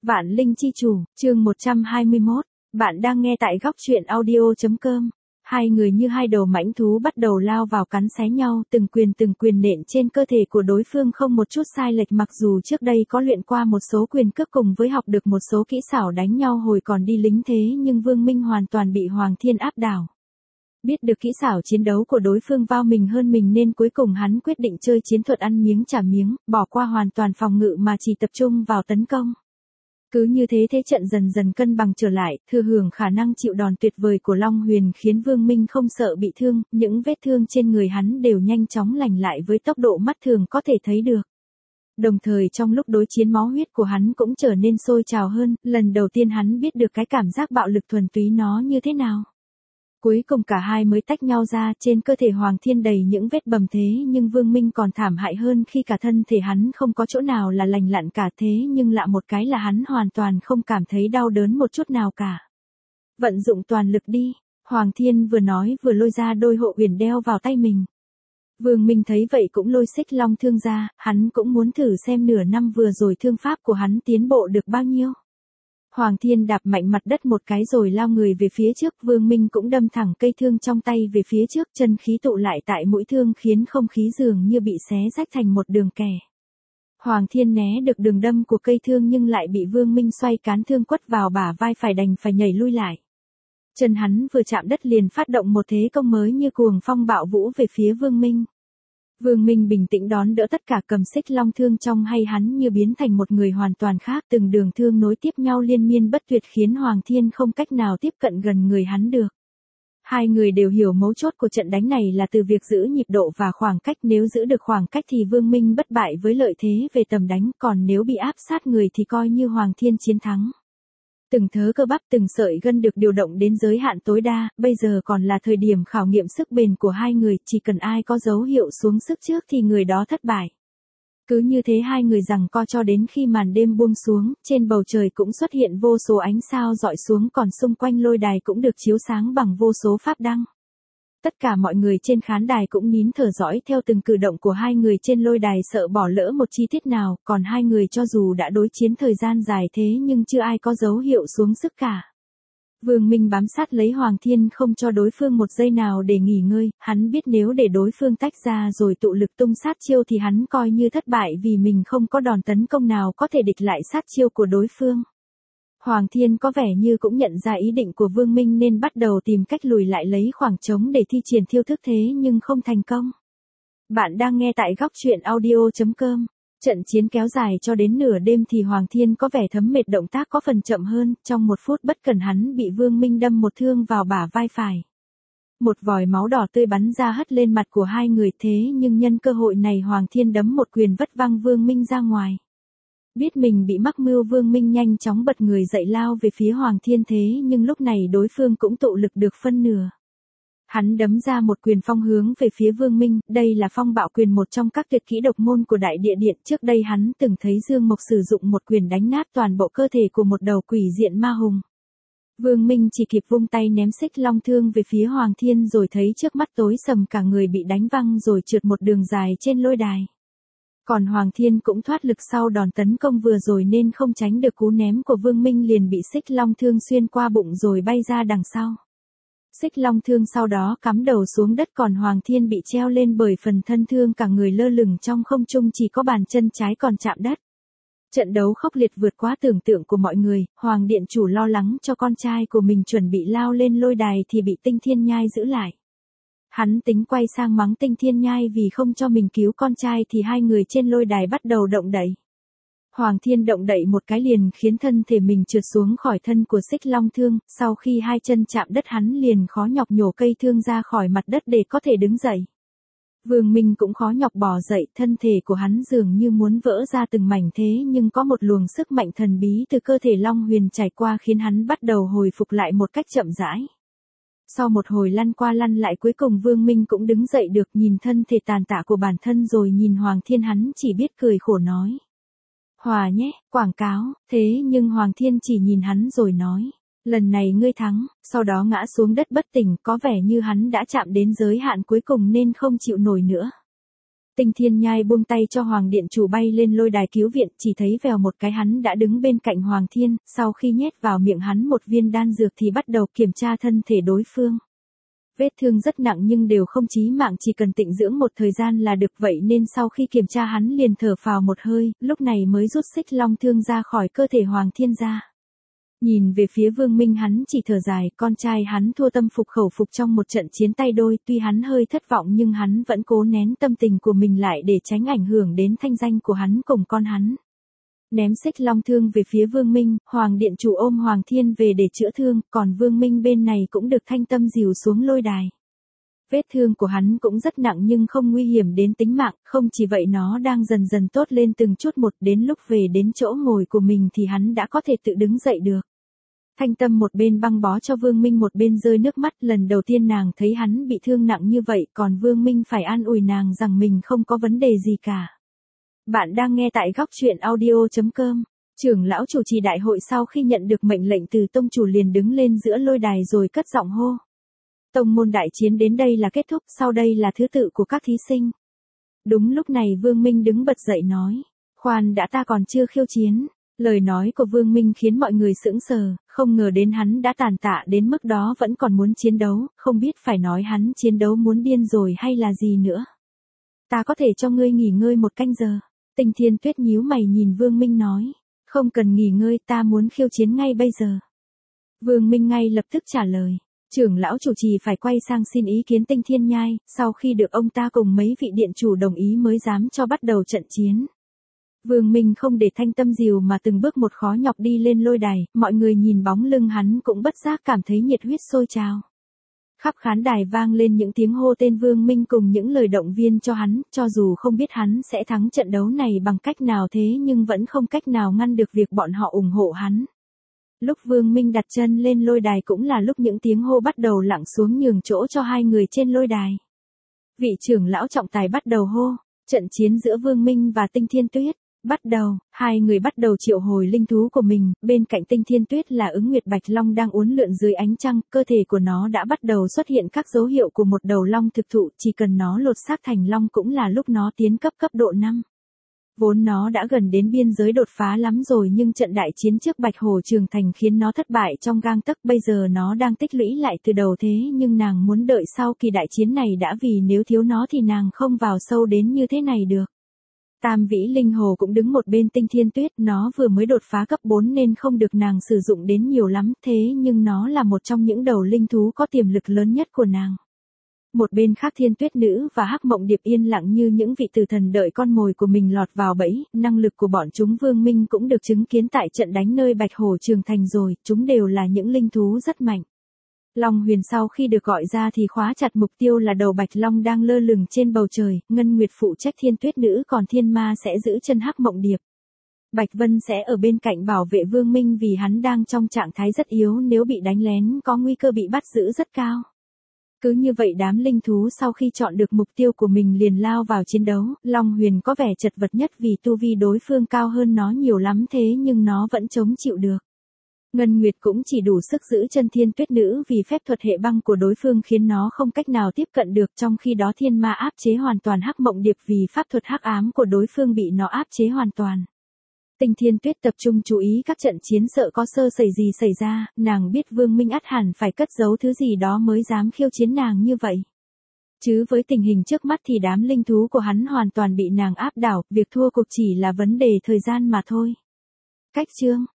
Vạn Linh Chi Chủ, chương 121, bạn đang nghe tại góc truyện audio.com. Hai người như hai đầu mãnh thú bắt đầu lao vào cắn xé nhau, từng quyền nện trên cơ thể của đối phương không một chút sai lệch, mặc dù trước đây có luyện qua một số quyền cước cùng với học được một số kỹ xảo đánh nhau hồi còn đi lính, thế nhưng Vương Minh hoàn toàn bị Hoàng Thiên áp đảo. Biết được kỹ xảo chiến đấu của đối phương vào mình hơn mình nên cuối cùng hắn quyết định chơi chiến thuật ăn miếng trả miếng, bỏ qua hoàn toàn phòng ngự mà chỉ tập trung vào tấn công. Cứ như thế thế trận dần dần cân bằng trở lại, thừa hưởng khả năng chịu đòn tuyệt vời của Long Huyền khiến Vương Minh không sợ bị thương, những vết thương trên người hắn đều nhanh chóng lành lại với tốc độ mắt thường có thể thấy được. Đồng thời trong lúc đối chiến máu huyết của hắn cũng trở nên sôi trào hơn, lần đầu tiên hắn biết được cái cảm giác bạo lực thuần túy nó như thế nào. Cuối cùng cả hai mới tách nhau ra, trên cơ thể Hoàng Thiên đầy những vết bầm thế nhưng Vương Minh còn thảm hại hơn khi cả thân thể hắn không có chỗ nào là lành lặn cả, thế nhưng lạ một cái là hắn hoàn toàn không cảm thấy đau đớn một chút nào cả. Vận dụng toàn lực đi, Hoàng Thiên vừa nói vừa lôi ra đôi hộ uyển đeo vào tay mình. Vương Minh thấy vậy cũng lôi xích long thương ra, hắn cũng muốn thử xem nửa năm vừa rồi thương pháp của hắn tiến bộ được bao nhiêu. Hoàng Thiên đạp mạnh mặt đất một cái rồi lao người về phía trước, Vương Minh cũng đâm thẳng cây thương trong tay về phía trước, chân khí tụ lại tại mũi thương khiến không khí dường như bị xé rách thành một đường kẻ. Hoàng Thiên né được đường đâm của cây thương nhưng lại bị Vương Minh xoay cán thương quất vào bả vai, phải đành phải nhảy lui lại. Chân hắn vừa chạm đất liền phát động một thế công mới như cuồng phong bạo vũ về phía Vương Minh. Vương Minh bình tĩnh đón đỡ tất cả, cầm xích long thương trong hay hắn như biến thành một người hoàn toàn khác, từng đường thương nối tiếp nhau liên miên bất tuyệt khiến Hoàng Thiên không cách nào tiếp cận gần người hắn được. Hai người đều hiểu mấu chốt của trận đánh này là từ việc giữ nhịp độ và khoảng cách, nếu giữ được khoảng cách thì Vương Minh bất bại với lợi thế về tầm đánh, còn nếu bị áp sát người thì coi như Hoàng Thiên chiến thắng. Từng thớ cơ bắp từng sợi gân được điều động đến giới hạn tối đa, bây giờ còn là thời điểm khảo nghiệm sức bền của hai người, chỉ cần ai có dấu hiệu xuống sức trước thì người đó thất bại. Cứ như thế hai người giằng co cho đến khi màn đêm buông xuống, trên bầu trời cũng xuất hiện vô số ánh sao rọi xuống, còn xung quanh lôi đài cũng được chiếu sáng bằng vô số pháp đăng. Tất cả mọi người trên khán đài cũng nín thở dõi theo từng cử động của hai người trên lôi đài, sợ bỏ lỡ một chi tiết nào, còn hai người cho dù đã đối chiến thời gian dài thế nhưng chưa ai có dấu hiệu xuống sức cả. Vương Minh bám sát lấy Hoàng Thiên không cho đối phương một giây nào để nghỉ ngơi, hắn biết nếu để đối phương tách ra rồi tụ lực tung sát chiêu thì hắn coi như thất bại vì mình không có đòn tấn công nào có thể địch lại sát chiêu của đối phương. Hoàng Thiên có vẻ như cũng nhận ra ý định của Vương Minh nên bắt đầu tìm cách lùi lại lấy khoảng trống để thi triển thiêu thức, thế nhưng không thành công. Bạn đang nghe tại góc truyện audio.com. Trận chiến kéo dài cho đến nửa đêm thì Hoàng Thiên có vẻ thấm mệt, động tác có phần chậm hơn, trong một phút bất cẩn hắn bị Vương Minh đâm một thương vào bả vai phải. Một vòi máu đỏ tươi bắn ra hất lên mặt của hai người, thế nhưng nhân cơ hội này Hoàng Thiên đấm một quyền vất văng Vương Minh ra ngoài. Biết mình bị mắc mưu, Vương Minh nhanh chóng bật người dậy lao về phía Hoàng Thiên, thế nhưng lúc này đối phương cũng tụ lực được phân nửa. Hắn đấm ra một quyền phong hướng về phía Vương Minh, đây là phong bạo quyền, một trong các tuyệt kỹ độc môn của Đại Địa Điện. Trước đây hắn từng thấy Dương Mộc sử dụng một quyền đánh nát toàn bộ cơ thể của một đầu quỷ diện ma hùng. Vương Minh chỉ kịp vung tay ném xích long thương về phía Hoàng Thiên rồi thấy trước mắt tối sầm, cả người bị đánh văng rồi trượt một đường dài trên lôi đài. Còn Hoàng Thiên cũng thoát lực sau đòn tấn công vừa rồi nên không tránh được cú ném của Vương Minh, liền bị xích long thương xuyên qua bụng rồi bay ra đằng sau. Xích long thương sau đó cắm đầu xuống đất, còn Hoàng Thiên bị treo lên bởi phần thân thương, cả người lơ lửng trong không trung, chỉ có bàn chân trái còn chạm đất. Trận đấu khốc liệt vượt quá tưởng tượng của mọi người, Hoàng Điện Chủ lo lắng cho con trai của mình chuẩn bị lao lên lôi đài thì bị Tinh Thiên Nhai giữ lại. Hắn tính quay sang mắng Tinh Thiên Nhai vì không cho mình cứu con trai thì hai người trên lôi đài bắt đầu động đẩy. Hoàng Thiên động đậy một cái liền khiến thân thể mình trượt xuống khỏi thân của xích long thương, sau khi hai chân chạm đất hắn liền khó nhọc nhổ cây thương ra khỏi mặt đất để có thể đứng dậy. Vương Minh cũng khó nhọc bò dậy, thân thể của hắn dường như muốn vỡ ra từng mảnh, thế nhưng có một luồng sức mạnh thần bí từ cơ thể Long Huyền trải qua khiến hắn bắt đầu hồi phục lại một cách chậm rãi. Sau một hồi lăn qua lăn lại cuối cùng Vương Minh cũng đứng dậy được, nhìn thân thể tàn tạ của bản thân rồi nhìn Hoàng Thiên, hắn chỉ biết cười khổ nói: "Hòa nhé, quảng cáo." Thế nhưng Hoàng Thiên chỉ nhìn hắn rồi nói: "Lần này ngươi thắng." Sau đó ngã xuống đất bất tỉnh, có vẻ như hắn đã chạm đến giới hạn cuối cùng nên không chịu nổi nữa. Tinh Thiên Nhai buông tay cho Hoàng Điện Chủ bay lên lôi đài cứu viện, chỉ thấy vèo một cái hắn đã đứng bên cạnh Hoàng Thiên, sau khi nhét vào miệng hắn một viên đan dược thì bắt đầu kiểm tra thân thể đối phương. Vết thương rất nặng nhưng đều không chí mạng, chỉ cần tịnh dưỡng một thời gian là được, vậy nên sau khi kiểm tra hắn liền thở phào một hơi, lúc này mới rút xích long thương ra khỏi cơ thể Hoàng Thiên ra. Nhìn về phía Vương Minh hắn chỉ thở dài, con trai hắn thua tâm phục khẩu phục trong một trận chiến tay đôi, tuy hắn hơi thất vọng nhưng hắn vẫn cố nén tâm tình của mình lại để tránh ảnh hưởng đến thanh danh của hắn cùng con hắn. Ném xích long thương về phía Vương Minh, Hoàng Điện Chủ ôm Hoàng Thiên về để chữa thương, còn Vương Minh bên này cũng được Thanh Tâm dìu xuống lôi đài. Vết thương của hắn cũng rất nặng nhưng không nguy hiểm đến tính mạng, không chỉ vậy nó đang dần dần tốt lên từng chút một, đến lúc về đến chỗ ngồi của mình thì hắn đã có thể tự đứng dậy được. Thanh Tâm một bên băng bó cho Vương Minh một bên rơi nước mắt, lần đầu tiên nàng thấy hắn bị thương nặng như vậy, còn Vương Minh phải an ủi nàng rằng mình không có vấn đề gì cả. Bạn đang nghe tại góc truyện audio.com. Trưởng lão chủ trì đại hội sau khi nhận được mệnh lệnh từ tông chủ liền đứng lên giữa lôi đài rồi cất giọng hô. Tông môn đại chiến đến đây là kết thúc, sau đây là thứ tự của các thí sinh. Đúng lúc này Vương Minh đứng bật dậy nói. Khoan đã, ta còn chưa khiêu chiến. Lời nói của Vương Minh khiến mọi người sững sờ, không ngờ đến hắn đã tàn tạ đến mức đó vẫn còn muốn chiến đấu, không biết phải nói hắn chiến đấu muốn điên rồi hay là gì nữa. Ta có thể cho ngươi nghỉ ngơi 1 canh giờ. Tinh Thiên Tuyết nhíu mày nhìn Vương Minh nói. Không cần nghỉ ngơi, ta muốn khiêu chiến ngay bây giờ. Vương Minh ngay lập tức trả lời. Trưởng lão chủ trì phải quay sang xin ý kiến Tinh Thiên Nhai, sau khi được ông ta cùng mấy vị điện chủ đồng ý mới dám cho bắt đầu trận chiến. Vương Minh không để Thanh Tâm dìu mà từng bước một khó nhọc đi lên lôi đài, mọi người nhìn bóng lưng hắn cũng bất giác cảm thấy nhiệt huyết sôi trào. Khắp khán đài vang lên những tiếng hô tên Vương Minh cùng những lời động viên cho hắn, cho dù không biết hắn sẽ thắng trận đấu này bằng cách nào thế nhưng vẫn không cách nào ngăn được việc bọn họ ủng hộ hắn. Lúc Vương Minh đặt chân lên lôi đài cũng là lúc những tiếng hô bắt đầu lặng xuống nhường chỗ cho hai người trên lôi đài. Vị trưởng lão trọng tài bắt đầu hô, trận chiến giữa Vương Minh và Tinh Thiên Tuyết. Bắt đầu, hai người bắt đầu triệu hồi linh thú của mình, bên cạnh Tinh Thiên Tuyết là Ứng Nguyệt Bạch Long đang uốn lượn dưới ánh trăng, cơ thể của nó đã bắt đầu xuất hiện các dấu hiệu của một đầu long thực thụ, chỉ cần nó lột xác thành long cũng là lúc nó tiến cấp độ 5. Vốn nó đã gần đến biên giới đột phá lắm rồi nhưng trận đại chiến trước Bạch Hồ Trường Thành khiến nó thất bại trong gang tấc, bây giờ nó đang tích lũy lại từ đầu thế nhưng nàng muốn đợi sau kỳ đại chiến này đã, vì nếu thiếu nó thì nàng không vào sâu đến như thế này được. Tam Vĩ Linh Hồ cũng đứng một bên Tinh Thiên Tuyết, nó vừa mới đột phá cấp 4 nên không được nàng sử dụng đến nhiều lắm, thế nhưng nó là một trong những đầu linh thú có tiềm lực lớn nhất của nàng. Một bên khác Thiên Tuyết Nữ và Hắc Mộng Điệp yên lặng như những vị tử thần đợi con mồi của mình lọt vào bẫy, năng lực của bọn chúng Vương Minh cũng được chứng kiến tại trận đánh nơi Bạch Hồ Trường Thành rồi, chúng đều là những linh thú rất mạnh. Long Huyền sau khi được gọi ra thì khóa chặt mục tiêu là đầu Bạch Long đang lơ lửng trên bầu trời, Ngân Nguyệt phụ trách Thiên Tuyết Nữ còn Thiên Ma sẽ giữ chân Hắc Mộng Điệp. Bạch Vân sẽ ở bên cạnh bảo vệ Vương Minh vì hắn đang trong trạng thái rất yếu, nếu bị đánh lén có nguy cơ bị bắt giữ rất cao. Cứ như vậy đám linh thú sau khi chọn được mục tiêu của mình liền lao vào chiến đấu, Long Huyền có vẻ chật vật nhất vì tu vi đối phương cao hơn nó nhiều lắm thế nhưng nó vẫn chống chịu được. Ngân Nguyệt cũng chỉ đủ sức giữ chân Thiên Tuyết Nữ vì phép thuật hệ băng của đối phương khiến nó không cách nào tiếp cận được, trong khi đó Thiên Ma áp chế hoàn toàn Hắc Mộng Điệp vì pháp thuật hắc ám của đối phương bị nó áp chế hoàn toàn. Tinh Thiên Tuyết tập trung chú ý các trận chiến sợ có sơ sẩy gì xảy ra, nàng biết Vương Minh ắt hẳn phải cất giấu thứ gì đó mới dám khiêu chiến nàng như vậy. Chứ với tình hình trước mắt thì đám linh thú của hắn hoàn toàn bị nàng áp đảo, việc thua cuộc chỉ là vấn đề thời gian mà thôi. Cách chương